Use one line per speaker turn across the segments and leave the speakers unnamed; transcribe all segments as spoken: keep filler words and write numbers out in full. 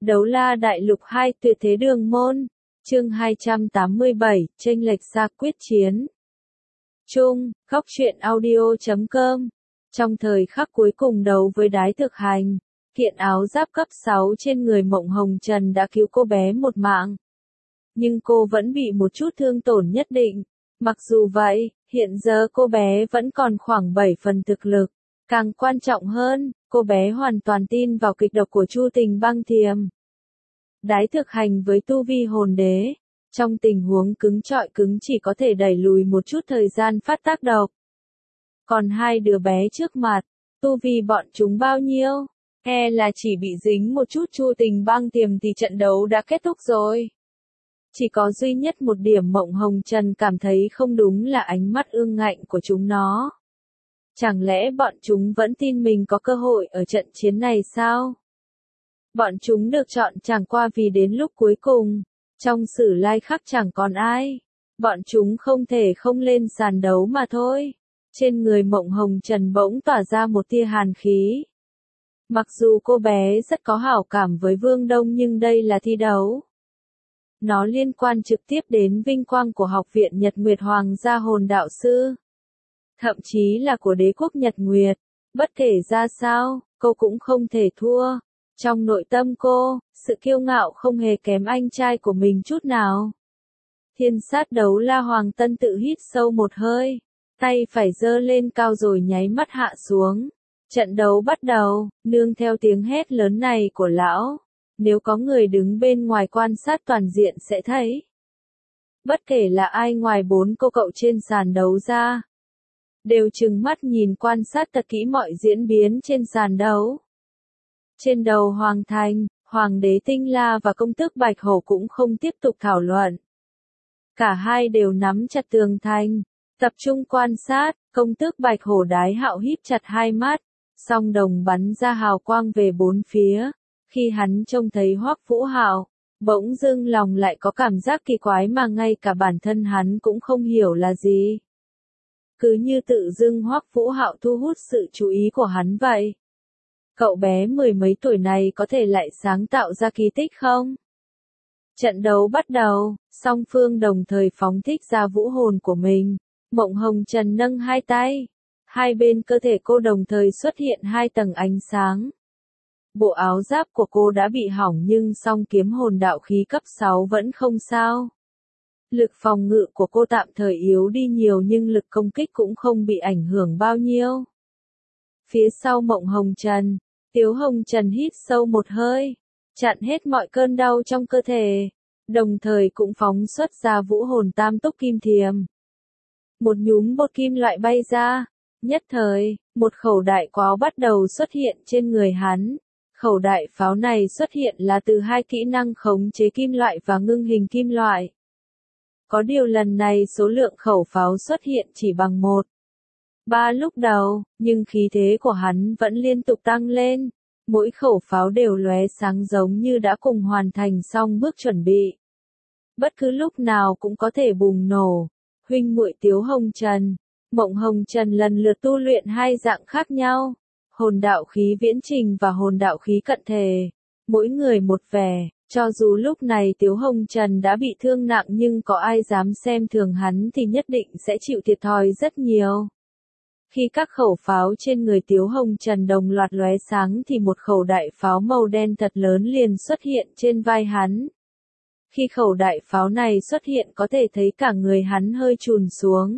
Đấu La Đại Lục hai Tuyệt Thế Đường Môn, chương hai trăm tám mươi bảy, chênh lệch xa quyết chiến. Chung, góc truyện audio chấm com. Trong thời khắc cuối cùng đấu với Đái Thực Hành, kiện áo giáp cấp sáu trên người Mộng Hồng Trần đã cứu cô bé một mạng. Nhưng cô vẫn bị một chút thương tổn nhất định. Mặc dù vậy, hiện giờ cô bé vẫn còn khoảng bảy phần thực lực. Càng quan trọng hơn, cô bé hoàn toàn tin vào kịch độc của Chu Tình Băng Thiềm. Đái Thực Hành với tu vi hồn đế, trong tình huống cứng trọi cứng chỉ có thể đẩy lùi một chút thời gian phát tác độc. Còn hai đứa bé trước mặt, tu vi bọn chúng bao nhiêu? E là chỉ bị dính một chút Chu Tình Băng Thiềm thì trận đấu đã kết thúc rồi. Chỉ có duy nhất một điểm Mộng Hồng Trần cảm thấy không đúng là ánh mắt ương ngạnh của chúng nó. Chẳng lẽ bọn chúng vẫn tin mình có cơ hội ở trận chiến này sao? Bọn chúng được chọn chẳng qua vì đến lúc cuối cùng, trong sử lai khắc chẳng còn ai. Bọn chúng không thể không lên sàn đấu mà thôi. Trên người Mộng Hồng Trần bỗng tỏa ra một tia hàn khí. Mặc dù cô bé rất có hảo cảm với Vương Đông nhưng đây là thi đấu. Nó liên quan trực tiếp đến vinh quang của Học viện Nhật Nguyệt Hoàng gia hồn đạo sư. Thậm chí là của đế quốc Nhật Nguyệt. Bất kể ra sao, cô cũng không thể thua. Trong nội tâm cô, sự kiêu ngạo không hề kém anh trai của mình chút nào. Thiên sát đấu La Hoàng Tân tự hít sâu một hơi. Tay phải giơ lên cao rồi nháy mắt hạ xuống. Trận đấu bắt đầu, nương theo tiếng hét lớn này của lão. Nếu có người đứng bên ngoài quan sát toàn diện sẽ thấy. Bất kể là ai ngoài bốn cô cậu trên sàn đấu ra. Đều trừng mắt nhìn quan sát thật kỹ mọi diễn biến trên sàn đấu. Trên đầu Hoàng Thành, Hoàng đế Tinh La và công tước Bạch Hổ cũng không tiếp tục thảo luận. Cả hai đều nắm chặt tường thành, tập trung quan sát, công tước Bạch Hổ Đái Hạo híp chặt hai mắt, song đồng bắn ra hào quang về bốn phía. Khi hắn trông thấy Hoắc Vũ Hạo, bỗng dưng lòng lại có cảm giác kỳ quái mà ngay cả bản thân hắn cũng không hiểu là gì. Cứ như tự dưng Hoắc Vũ Hạo thu hút sự chú ý của hắn vậy. Cậu bé mười mấy tuổi này có thể lại sáng tạo ra kỳ tích không? Trận đấu bắt đầu, song phương đồng thời phóng thích ra vũ hồn của mình. Mộng Hồng Trần nâng hai tay. Hai bên cơ thể cô đồng thời xuất hiện hai tầng ánh sáng. Bộ áo giáp của cô đã bị hỏng nhưng song kiếm hồn đạo khí cấp sáu vẫn không sao. Lực phòng ngự của cô tạm thời yếu đi nhiều nhưng lực công kích cũng không bị ảnh hưởng bao nhiêu. Phía sau Mộng Hồng Trần, Tiếu Hồng Trần hít sâu một hơi, chặn hết mọi cơn đau trong cơ thể, đồng thời cũng phóng xuất ra vũ hồn tam túc kim thiềm. Một nhúm bột kim loại bay ra, nhất thời, một khẩu đại pháo bắt đầu xuất hiện trên người hắn. Khẩu đại pháo này xuất hiện là từ hai kỹ năng khống chế kim loại và ngưng hình kim loại. Có điều lần này số lượng khẩu pháo xuất hiện chỉ bằng một. Ba lúc đầu, nhưng khí thế của hắn vẫn liên tục tăng lên. Mỗi khẩu pháo đều lóe sáng giống như đã cùng hoàn thành xong bước chuẩn bị. Bất cứ lúc nào cũng có thể bùng nổ. Huynh muội Tiếu Hồng Trần, Mộng Hồng Trần lần lượt tu luyện hai dạng khác nhau. Hồn đạo khí viễn trình và hồn đạo khí cận thể. Mỗi người một vẻ. Cho dù lúc này Tiếu Hồng Trần đã bị thương nặng nhưng có ai dám xem thường hắn thì nhất định sẽ chịu thiệt thòi rất nhiều. Khi các khẩu pháo trên người Tiếu Hồng Trần đồng loạt lóe sáng thì một khẩu đại pháo màu đen thật lớn liền xuất hiện trên vai hắn. Khi khẩu đại pháo này xuất hiện có thể thấy cả người hắn hơi chùn xuống.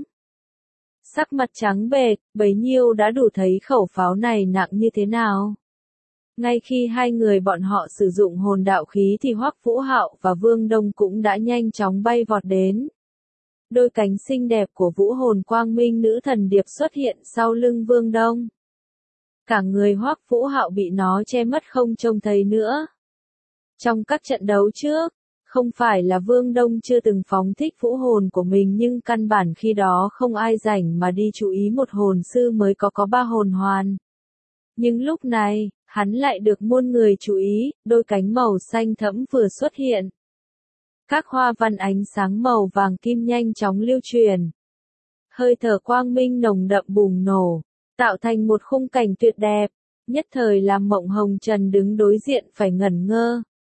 Sắc mặt trắng bệch, bấy nhiêu đã đủ thấy khẩu pháo này nặng như thế nào. Ngay khi hai người bọn họ sử dụng hồn đạo khí thì Hoắc Vũ Hạo và Vương Đông cũng đã nhanh chóng bay vọt đến. Đôi cánh xinh đẹp của vũ hồn quang minh nữ thần điệp xuất hiện sau lưng Vương Đông. Cả người Hoắc Vũ Hạo bị nó che mất không trông thấy nữa. Trong các trận đấu trước, không phải là Vương Đông chưa từng phóng thích vũ hồn của mình nhưng căn bản khi đó không ai rảnh mà đi chú ý một hồn sư mới có có ba hồn hoàn. Nhưng lúc này, hắn lại được muôn người chú ý, đôi cánh màu xanh thẫm vừa xuất hiện. Các hoa văn ánh sáng màu vàng kim nhanh chóng lưu truyền. Hơi thở quang minh nồng đậm bùng nổ, tạo thành một khung cảnh tuyệt đẹp, nhất thời làm Mộng Hồng Trần đứng đối diện phải ngẩn ngơ.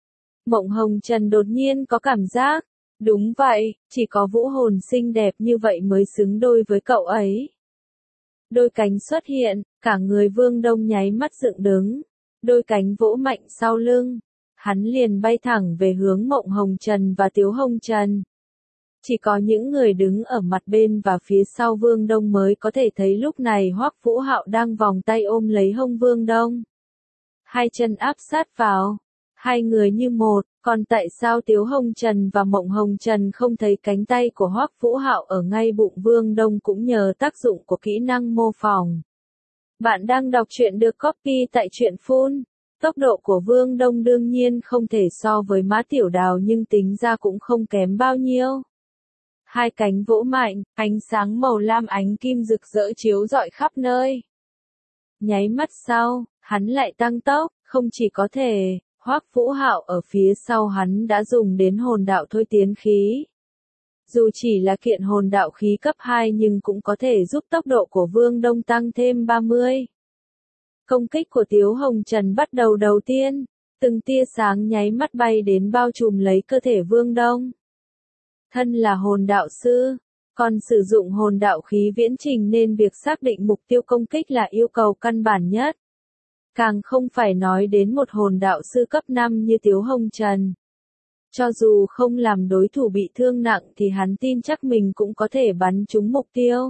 Mộng Hồng Trần đột nhiên có cảm giác, đúng vậy, chỉ có vũ hồn xinh đẹp như vậy mới xứng đôi với cậu ấy. Đôi cánh xuất hiện, cả người Vương Đông nháy mắt dựng đứng, đôi cánh vỗ mạnh sau lưng, hắn liền bay thẳng về hướng Mộng Hồng Trần và Tiếu Hồng Trần. Chỉ có những người đứng ở mặt bên và phía sau Vương Đông mới có thể thấy lúc này Hoắc Vũ Hạo đang vòng tay ôm lấy hông Vương Đông. Hai chân áp sát vào, hai người như một, còn tại sao Tiếu Hồng Trần và Mộng Hồng Trần không thấy cánh tay của Hoắc Vũ Hạo ở ngay bụng Vương Đông cũng nhờ tác dụng của kỹ năng mô phỏng. Bạn đang đọc truyện được copy tại truyện phun. Tốc độ của Vương Đông đương nhiên không thể so với Mã Tiểu Đào nhưng tính ra cũng không kém bao nhiêu. Hai cánh vỗ mạnh, ánh sáng màu lam ánh kim rực rỡ chiếu rọi khắp nơi. Nháy mắt sau, hắn lại tăng tốc, không chỉ có thể, Hoắc Vũ Hạo ở phía sau hắn đã dùng đến hồn đạo thôi tiến khí. Dù chỉ là kiện hồn đạo khí cấp hai nhưng cũng có thể giúp tốc độ của Vương Đông tăng thêm ba mươi. Công kích của Tiếu Hồng Trần bắt đầu đầu tiên, từng tia sáng nháy mắt bay đến bao trùm lấy cơ thể Vương Đông. Thân là hồn đạo sư, còn sử dụng hồn đạo khí viễn trình nên việc xác định mục tiêu công kích là yêu cầu căn bản nhất. Càng không phải nói đến một hồn đạo sư cấp năm như Tiếu Hồng Trần. Cho dù không làm đối thủ bị thương nặng thì hắn tin chắc mình cũng có thể bắn trúng mục tiêu.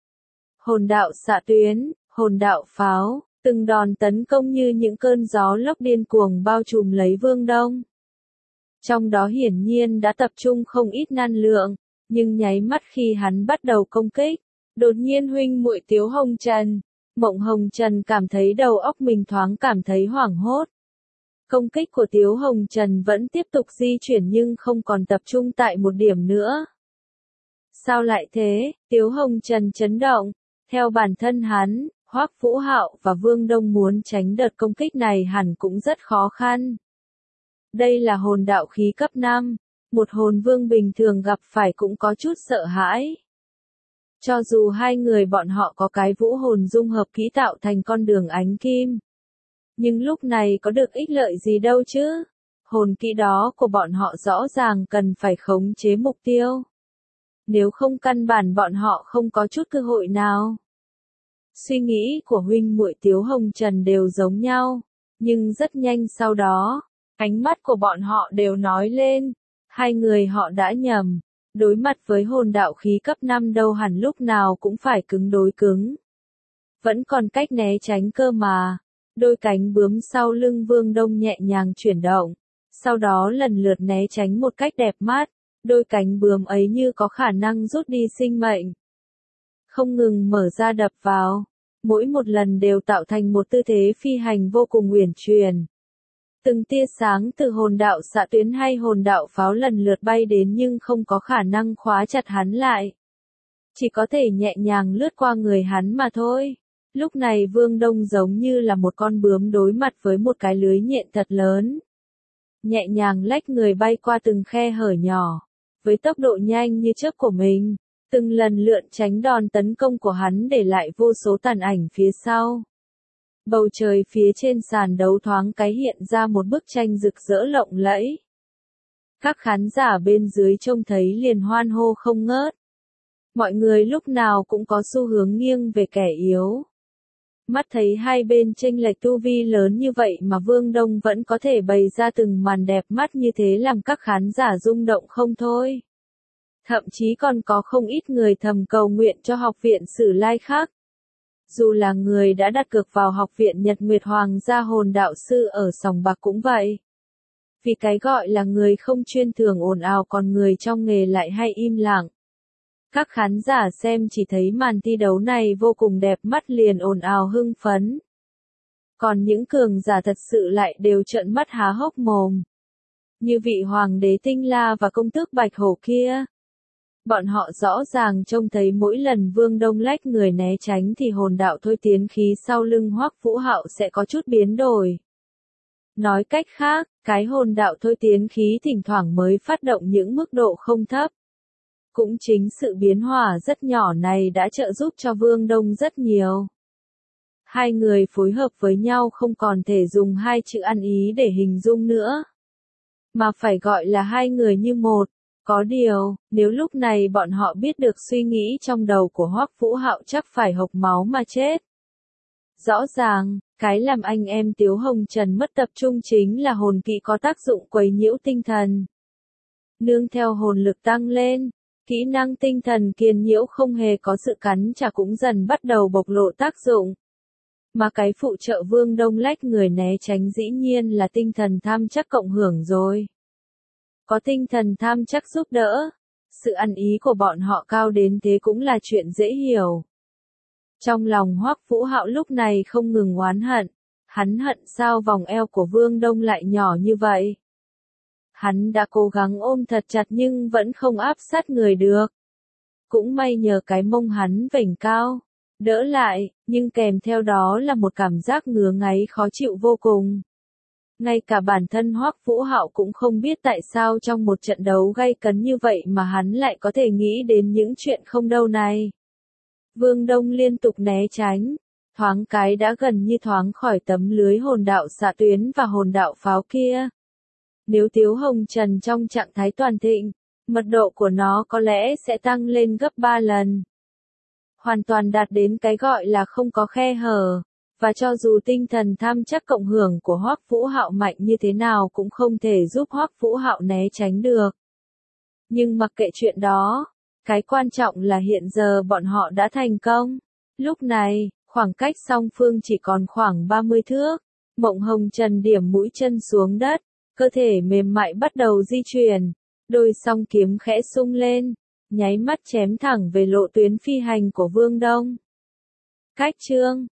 Hồn đạo xạ tuyến, hồn đạo pháo, từng đòn tấn công như những cơn gió lốc điên cuồng bao trùm lấy Vương Đông. Trong đó hiển nhiên đã tập trung không ít năng lượng, nhưng nháy mắt khi hắn bắt đầu công kích, đột nhiên huynh muội Tiếu Hồng Trần, Mộng Hồng Trần cảm thấy đầu óc mình thoáng cảm thấy hoảng hốt. Công kích của Tiếu Hồng Trần vẫn tiếp tục di chuyển nhưng không còn tập trung tại một điểm nữa. Sao lại thế? Tiếu Hồng Trần chấn động, theo bản thân hắn, Hoắc Vũ Hạo và Vương Đông muốn tránh đợt công kích này hẳn cũng rất khó khăn. Đây là hồn đạo khí cấp năm, một hồn vương bình thường gặp phải cũng có chút sợ hãi. Cho dù hai người bọn họ có cái vũ hồn dung hợp kỹ tạo thành con đường ánh kim. Nhưng lúc này có được ích lợi gì đâu chứ? Hồn kỹ đó của bọn họ rõ ràng cần phải khống chế mục tiêu. Nếu không căn bản bọn họ không có chút cơ hội nào. Suy nghĩ của huynh muội Tiếu Hồng Trần đều giống nhau, nhưng rất nhanh sau đó, ánh mắt của bọn họ đều nói lên, hai người họ đã nhầm, đối mặt với hồn đạo khí cấp năm đâu hẳn lúc nào cũng phải cứng đối cứng. Vẫn còn cách né tránh cơ mà, đôi cánh bướm sau lưng Vương Đông nhẹ nhàng chuyển động, sau đó lần lượt né tránh một cách đẹp mắt, đôi cánh bướm ấy như có khả năng rút đi sinh mệnh. Không ngừng mở ra đập vào, mỗi một lần đều tạo thành một tư thế phi hành vô cùng uyển chuyển. Từng tia sáng từ hồn đạo xạ tuyến hay hồn đạo pháo lần lượt bay đến nhưng không có khả năng khóa chặt hắn lại. Chỉ có thể nhẹ nhàng lướt qua người hắn mà thôi. Lúc này Vương Đông giống như là một con bướm đối mặt với một cái lưới nhện thật lớn. Nhẹ nhàng lách người bay qua từng khe hở nhỏ, với tốc độ nhanh như chớp của mình, từng lần lượn tránh đòn tấn công của hắn để lại vô số tàn ảnh phía sau. Bầu trời phía trên sàn đấu thoáng cái hiện ra một bức tranh rực rỡ lộng lẫy. Các khán giả bên dưới trông thấy liền hoan hô không ngớt. Mọi người lúc nào cũng có xu hướng nghiêng về kẻ yếu. Mắt thấy hai bên chênh lệch tu vi lớn như vậy mà Vương Đông vẫn có thể bày ra từng màn đẹp mắt như thế làm các khán giả rung động không thôi. Thậm chí còn có không ít người thầm cầu nguyện cho học viện Sử Lai khác. Dù là người đã đặt cược vào học viện Nhật Nguyệt Hoàng gia hồn đạo sư ở Sòng Bạc cũng vậy. Vì cái gọi là người không chuyên thường ồn ào còn người trong nghề lại hay im lặng. Các khán giả xem chỉ thấy màn thi đấu này vô cùng đẹp mắt liền ồn ào hưng phấn. Còn những cường giả thật sự lại đều trợn mắt há hốc mồm. Như vị hoàng đế Tinh La và công tước Bạch Hổ kia. Bọn họ rõ ràng trông thấy mỗi lần Vương Đông lách người né tránh thì hồn đạo thôi tiến khí sau lưng Hoắc Vũ Hạo sẽ có chút biến đổi. Nói cách khác, cái hồn đạo thôi tiến khí thỉnh thoảng mới phát động những mức độ không thấp. Cũng chính sự biến hóa rất nhỏ này đã trợ giúp cho Vương Đông rất nhiều. Hai người phối hợp với nhau không còn thể dùng hai chữ ăn ý để hình dung nữa. mà phải gọi là hai người như một. Có điều, nếu lúc này bọn họ biết được suy nghĩ trong đầu của Hoắc Vũ Hạo chắc phải hộc máu mà chết. Rõ ràng, cái làm anh em Tiếu Hồng Trần mất tập trung chính là hồn kỹ có tác dụng quấy nhiễu tinh thần. Nương theo hồn lực tăng lên, kỹ năng tinh thần kiền nhiễu không hề có sự cắn trả cũng dần bắt đầu bộc lộ tác dụng. Mà cái phụ trợ Vương Đông lách người né tránh dĩ nhiên là tinh thần tham chắc cộng hưởng rồi. Có tinh thần tham chắc giúp đỡ, sự ăn ý của bọn họ cao đến thế cũng là chuyện dễ hiểu. Trong lòng Hoắc Vũ Hạo lúc này không ngừng oán hận, hắn hận sao vòng eo của Vương Đông lại nhỏ như vậy. Hắn đã cố gắng ôm thật chặt nhưng vẫn không áp sát người được. Cũng may nhờ cái mông hắn vểnh cao, đỡ lại, nhưng kèm theo đó là một cảm giác ngứa ngáy khó chịu vô cùng. Ngay cả bản thân Hoắc Vũ Hạo cũng không biết tại sao trong một trận đấu gay cấn như vậy mà hắn lại có thể nghĩ đến những chuyện không đâu này. Vương Đông liên tục né tránh, thoáng cái đã gần như thoáng khỏi tấm lưới hồn đạo xạ tuyến và hồn đạo pháo kia. Nếu Tiếu Hồng Trần trong trạng thái toàn thịnh, mật độ của nó có lẽ sẽ tăng lên gấp ba lần. Hoàn toàn đạt đến cái gọi là không có khe hở, và cho dù tinh thần tham chắc cộng hưởng của Hoắc Vũ Hạo mạnh như thế nào cũng không thể giúp Hoắc Vũ Hạo né tránh được. Nhưng mặc kệ chuyện đó, cái quan trọng là hiện giờ bọn họ đã thành công. Lúc này, khoảng cách song phương chỉ còn khoảng ba mươi thước. Mộng Hồng Trần điểm mũi chân xuống đất, cơ thể mềm mại bắt đầu di chuyển, đôi song kiếm khẽ sung lên, nháy mắt chém thẳng về lộ tuyến phi hành của Vương Đông. Cách chương